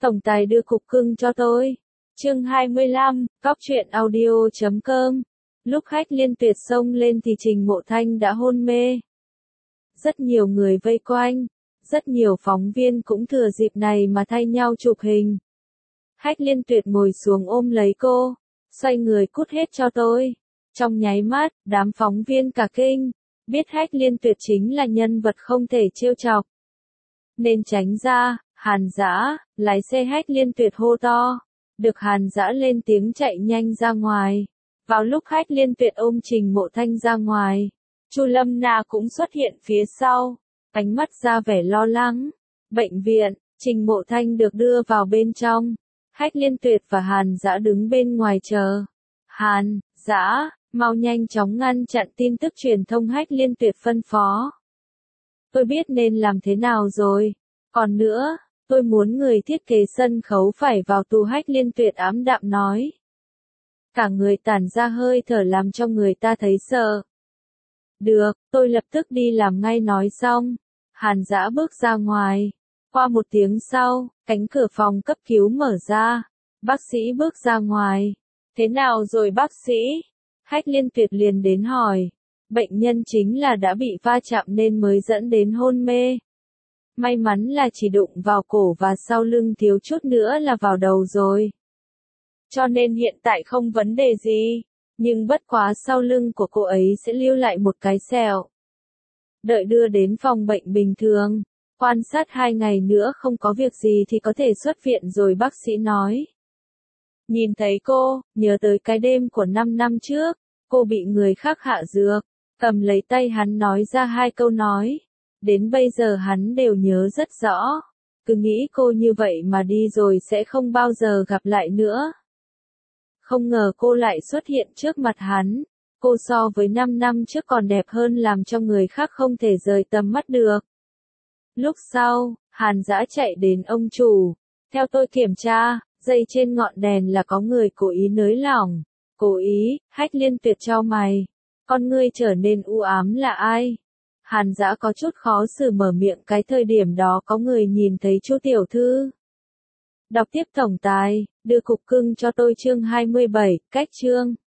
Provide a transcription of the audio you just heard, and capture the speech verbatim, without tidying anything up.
Tổng tài đưa cục cưng cho tôi. Chương hai mươi lăm, cóc truyện audio chấm com. Lúc khách Liên Tuyệt xông lên thì Trình Mộ Thanh đã hôn mê. Rất nhiều người vây quanh, rất nhiều phóng viên cũng thừa dịp này mà thay nhau chụp hình. Khách Liên Tuyệt ngồi xuống ôm lấy cô, xoay người cút hết cho tôi. Trong nháy mắt, đám phóng viên cả kinh, biết Khách Liên Tuyệt chính là nhân vật không thể trêu chọc. Nên tránh ra, Hàn Dã, lái xe Khách Liên Tuyệt hô to. Được Hàn Dã lên tiếng chạy nhanh ra ngoài. Vào lúc Khách Liên Tuyệt ôm Trình Mộ Thanh ra ngoài, Chu Lâm Na cũng xuất hiện phía sau, ánh mắt ra vẻ lo lắng. Bệnh viện, Trình Mộ Thanh được đưa vào bên trong. Khách Liên Tuyệt và Hàn Dã đứng bên ngoài chờ. Hàn Dã, mau nhanh chóng ngăn chặn tin tức truyền thông. Khách Liên Tuyệt phân phó. Tôi biết nên làm thế nào rồi. Còn nữa, tôi muốn người thiết kế sân khấu phải vào tù. Khách Liên Tuyệt ám đạm nói. Cả người tản ra hơi thở làm cho người ta thấy sợ. Được, tôi lập tức đi làm ngay. Nói xong, Hàn Dã bước ra ngoài. Qua một tiếng sau, cánh cửa phòng cấp cứu mở ra. Bác sĩ bước ra ngoài. Thế nào rồi bác sĩ? Khách Liên Tuyệt liền đến hỏi. Bệnh nhân chính là đã bị va chạm nên mới dẫn đến hôn mê. May mắn là chỉ đụng vào cổ và sau lưng, thiếu chút nữa là vào đầu rồi. Cho nên hiện tại không vấn đề gì. Nhưng bất quá sau lưng của cô ấy sẽ lưu lại một cái sẹo. Đợi đưa đến phòng bệnh bình thường, quan sát hai ngày nữa không có việc gì thì có thể xuất viện rồi, bác sĩ nói. Nhìn thấy cô, nhớ tới cái đêm của năm năm trước, cô bị người khác hạ dược, cầm lấy tay hắn nói ra hai câu nói. Đến bây giờ hắn đều nhớ rất rõ. Cứ nghĩ cô như vậy mà đi rồi sẽ không bao giờ gặp lại nữa. Không ngờ cô lại xuất hiện trước mặt hắn. Cô so với năm năm trước còn đẹp hơn làm cho người khác không thể rời tầm mắt được. Lúc sau, Hàn Dã chạy đến ông chủ. Theo tôi kiểm tra, dây trên ngọn đèn là có người cố ý nới lỏng. Cố ý, Khách Liên Tuyệt chau mày. Con ngươi trở nên u ám là ai? Hàn Dã có chút khó xử mở miệng. Cái thời điểm đó có người nhìn thấy Chu tiểu thư. Đọc tiếp. Tổng tài, đưa cục cưng cho tôi. Chương hai mươi bảy, cách chương.